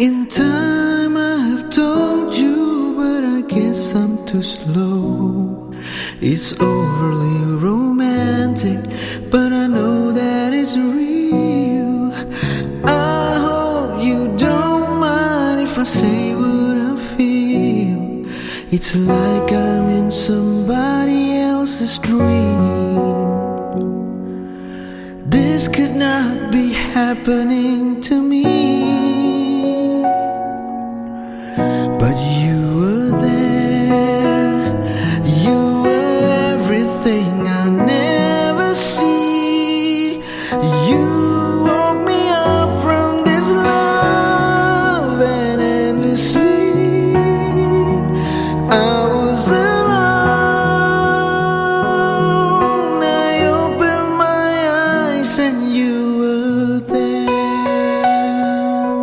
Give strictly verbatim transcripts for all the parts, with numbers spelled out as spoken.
In time I have told you, but I guess I'm too slow. It's overly romantic, but I know that it's real. I hope you don't mind if I say what I feel. It's like I'm in somebody else's dream. This could not be happening to me, but you were there. You were everything I never see. You woke me up from this love and endlessly I was alone. I opened my eyes and you were there.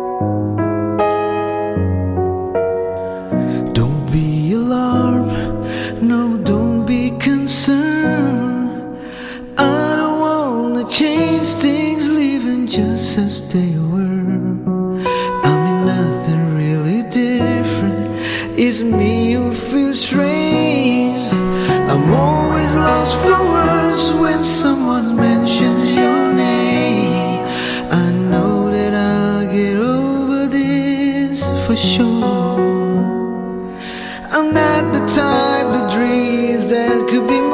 Don't be alarmed, no, don't be concerned. I don't wanna change things, leaving just as they were. I mean, nothing really different. It's me who feels strange. I'm always lost for words when someone mentions your name. I know that I'll get over this for sure. I'm not the type that dreams that could be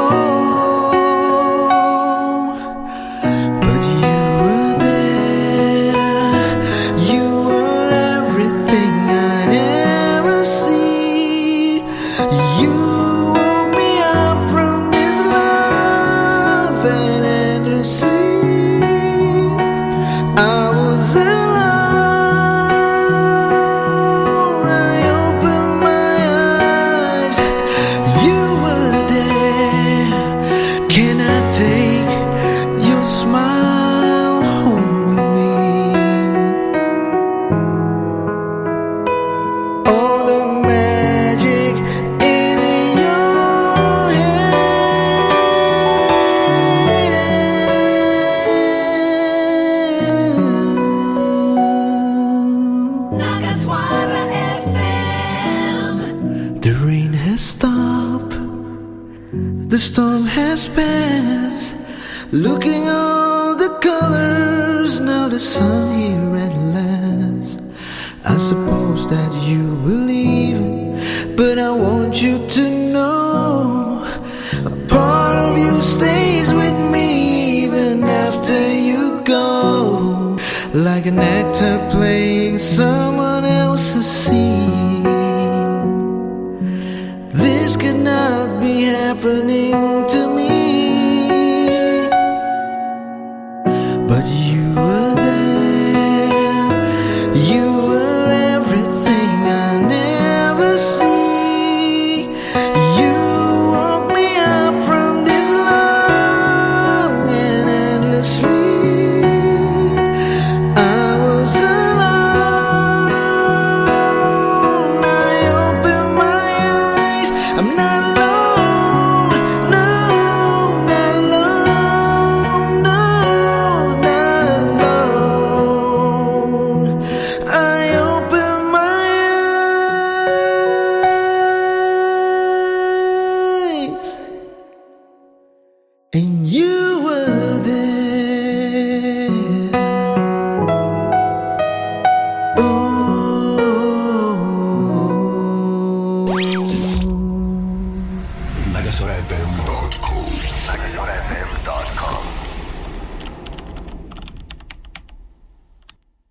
more, but you were there. You were everything I'd ever seen. You woke me up from this love and endlessly I was alone. I opened my eyes, you were there. Can I take your smile home with me? All the magic in your hand. Nagaswara F M. The rain has stopped, the storm has passed. Looking all the colors, now the sun here at last. I suppose that you believe it, but I want you to know a part of you stays with me even after you go. Like an actor playing someone else's scene. This could not be happening to me, but you were there. You were everything I never see. You woke me up from this long and endlessly I was alone. I opened my eyes. I'm not alone. No, not alone. No, not alone. I opened my eyes and you were there. Ooh. Nagaswara F M dot com. Nagaswara F M dot com.